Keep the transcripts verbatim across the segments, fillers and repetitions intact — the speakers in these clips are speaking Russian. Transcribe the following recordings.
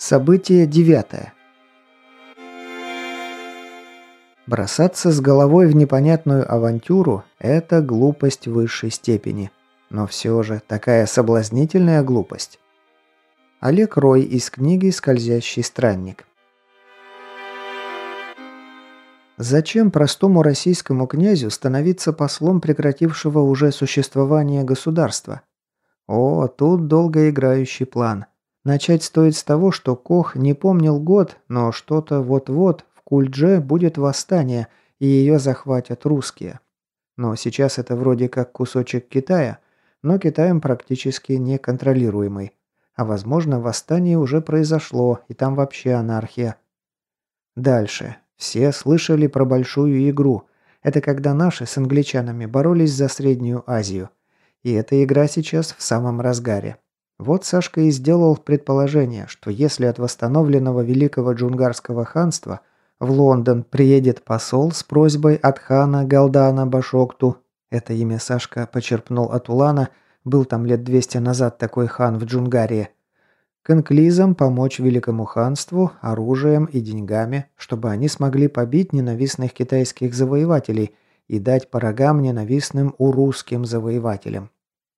Событие девятое. Бросаться с головой в непонятную авантюру – это глупость высшей степени. Но все же такая соблазнительная глупость. Олег Рой из книги «Скользящий странник». Зачем простому российскому князю становиться послом прекратившего уже существование государства? О, тут долгоиграющий план. Начать стоит с того, что Кох не помнил год, но что-то вот-вот в Кульдже будет восстание, и ее захватят русские. Но сейчас это вроде как кусочек Китая, но Китаем практически неконтролируемый. А возможно, восстание уже произошло, и там вообще анархия. Дальше. Все слышали про большую игру. Это когда наши с англичанами боролись за Среднюю Азию. И эта игра сейчас в самом разгаре. Вот Сашка и сделал предположение, что если от восстановленного Великого Джунгарского ханства в Лондон приедет посол с просьбой от хана Галдана Башокту, это имя Сашка почерпнул от Улана, был там лет двести назад такой хан в Джунгарии, к инклизам помочь Великому ханству оружием и деньгами, чтобы они смогли побить ненавистных китайских завоевателей и дать по рогам ненавистным урусским завоевателям.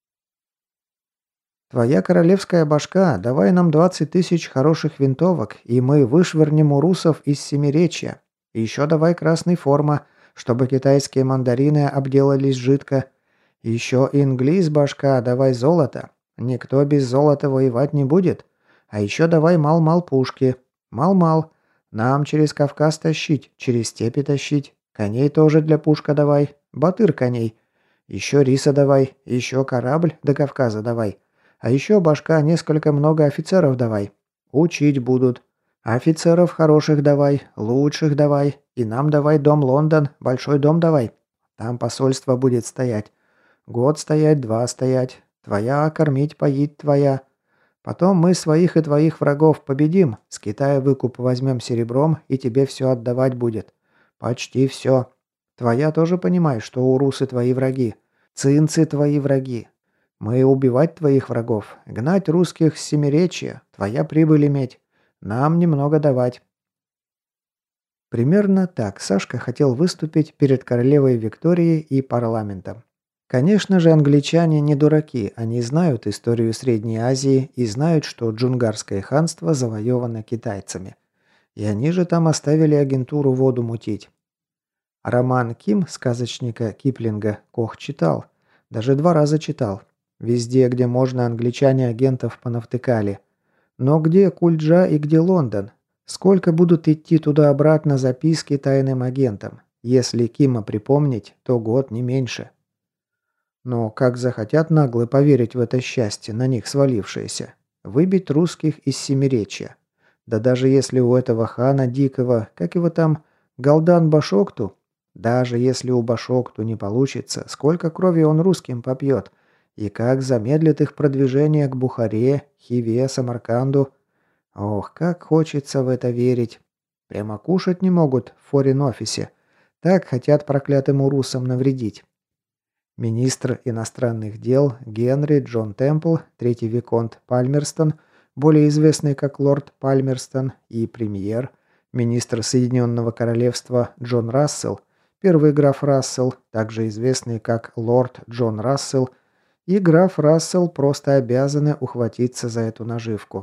«Твоя королевская башка, давай нам двадцать тысяч хороших винтовок, и мы вышвырнем урусов из Семиречья. И еще давай красной форма, чтобы китайские мандарины обделались жидко. И еще инглиз башка, давай золото. Никто без золота воевать не будет. А еще давай мал-мал пушки. Мал-мал. Нам через Кавказ тащить, через степи тащить. Коней тоже для пушка давай. Батыр коней. Еще риса давай, еще корабль до Кавказа давай. А еще башка несколько много офицеров давай. Учить будут. Офицеров хороших давай, лучших давай. И нам давай дом Лондон, большой дом давай. Там посольство будет стоять. Год стоять, два стоять. Твоя кормить, поить твоя. Потом мы своих и твоих врагов победим. С Китая выкуп возьмем серебром, и тебе все отдавать будет. Почти все. Твоя тоже понимаешь, что урусы твои враги. Цинцы твои враги. Мы убивать твоих врагов, гнать русских с Семиречья, твоя прибыль иметь. Нам немного давать». Примерно так Сашка хотел выступить перед королевой Викторией и парламентом. Конечно же, англичане не дураки, они знают историю Средней Азии и знают, что Джунгарское ханство завоевано китайцами. И они же там оставили агентуру воду мутить. Роман Ким, сказочника Киплинга, Кох читал. Даже два раза читал. Везде, где можно, англичане агентов понавтыкали. Но где Кульджа и где Лондон? Сколько будут идти туда-обратно записки тайным агентам? Если Кима припомнить, то год не меньше. Но как захотят нагло поверить в это счастье, на них свалившееся? Выбить русских из Семиречья. Да даже если у этого хана дикого, как его там, Галдан Башокту, даже если у Башокту не получится, сколько крови он русским попьет, и как замедлит их продвижение к Бухаре, Хиве, Самарканду. Ох, как хочется в это верить. Прямо кушать не могут в форин-офисе. Так хотят проклятым урусам навредить. Министр иностранных дел Генри Джон Темпл, третий виконт Пальмерстон, более известный как лорд Пальмерстон, и премьер, министр Соединенного Королевства Джон Рассел, первый граф Рассел, также известный как лорд Джон Рассел, и граф Рассел просто обязаны ухватиться за эту наживку.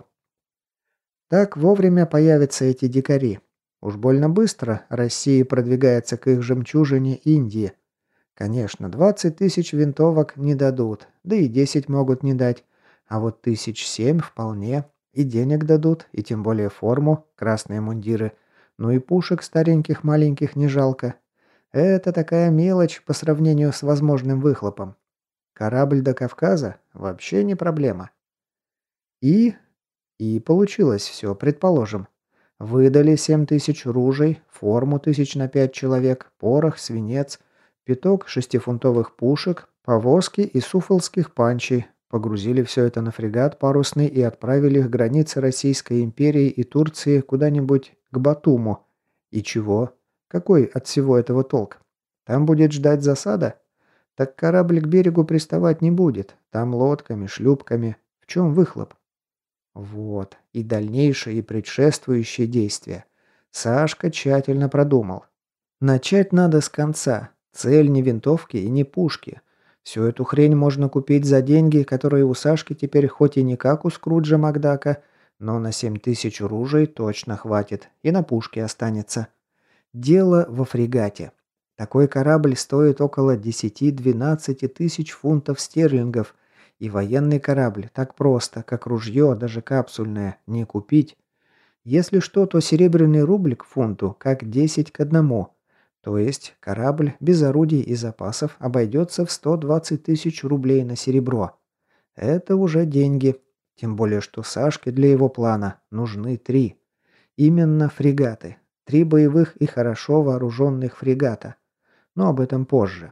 Так вовремя появятся эти дикари. Уж больно быстро Россия продвигается к их жемчужине Индии. Конечно, двадцать тысяч винтовок не дадут, да и десять могут не дать, а вот тысяч семь вполне, и денег дадут, и тем более форму, красные мундиры, ну и пушек стареньких маленьких не жалко. Это такая мелочь по сравнению с возможным выхлопом. Корабль до Кавказа вообще не проблема. И... и получилось все, предположим. Выдали семь тысяч ружей, форму тысяч на пять человек, порох, свинец, пяток шестифунтовых пушек, повозки и суфолских панчей. Погрузили все это на фрегат парусный и отправили к границе Российской империи и Турции куда-нибудь к Батуму. И чего? Какой от всего этого толк? Там будет ждать засада? Так корабль к берегу приставать не будет. Там лодками, шлюпками. В чем выхлоп? Вот. И дальнейшие и предшествующие действия. Сашка тщательно продумал. Начать надо с конца. Цель не винтовки и не пушки. Всю эту хрень можно купить за деньги, которые у Сашки теперь хоть и не как у Скруджа Макдака, но на семь тысяч ружей точно хватит, и на пушке останется. Дело во фрегате. Такой корабль стоит около десяти-двенадцати тысяч фунтов стерлингов, и военный корабль так просто, как ружье, даже капсульное, не купить. Если что, то серебряный рубль к фунту, как десять к одному. То есть корабль без орудий и запасов обойдется в сто двадцать тысяч рублей на серебро. Это уже деньги. Тем более, что Сашке для его плана нужны три. Именно фрегаты. Три боевых и хорошо вооруженных фрегата. Но об этом позже.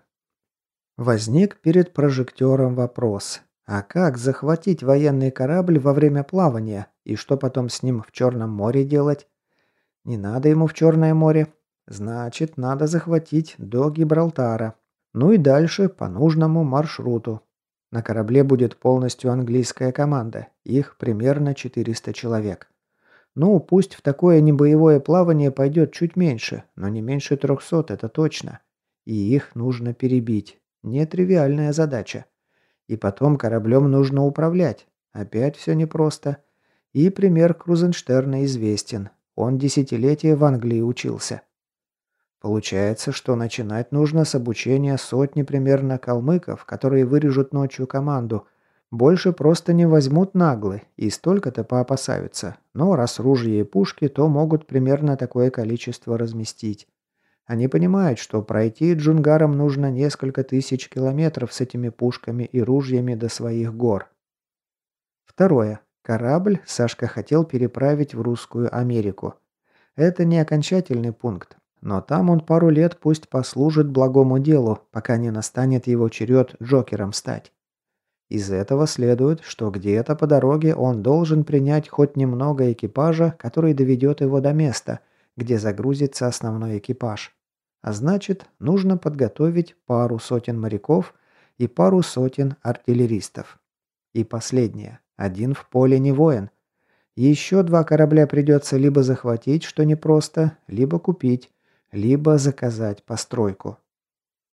Возник перед прожектором вопрос. А как захватить военный корабль во время плавания? И что потом с ним в Черном море делать? Не надо ему в Черное море. Значит, надо захватить до Гибралтара. Ну и дальше по нужному маршруту. На корабле будет полностью английская команда. Их примерно четыреста человек. Ну, пусть в такое небоевое плавание пойдет чуть меньше, но не меньше трехсот, это точно. И их нужно перебить. Нетривиальная задача. И потом кораблем нужно управлять. Опять все непросто. И пример Крузенштерна известен. Он десятилетия в Англии учился. Получается, что начинать нужно с обучения сотни примерно калмыков, которые вырежут ночью команду. Больше просто не возьмут наглы, и столько-то поопасаются. Но раз ружья и пушки, то могут примерно такое количество разместить. Они понимают, что пройти джунгарам нужно несколько тысяч километров с этими пушками и ружьями до своих гор. Второе. Корабль Сашка хотел переправить в Русскую Америку. Это не окончательный пункт, но там он пару лет пусть послужит благому делу, пока не настанет его черед Джокером стать. Из этого следует, что где-то по дороге он должен принять хоть немного экипажа, который доведет его до места, где загрузится основной экипаж. А значит, нужно подготовить пару сотен моряков и пару сотен артиллеристов. И последнее. Один в поле не воин. Еще два корабля придется либо захватить, что непросто, либо купить, либо заказать постройку.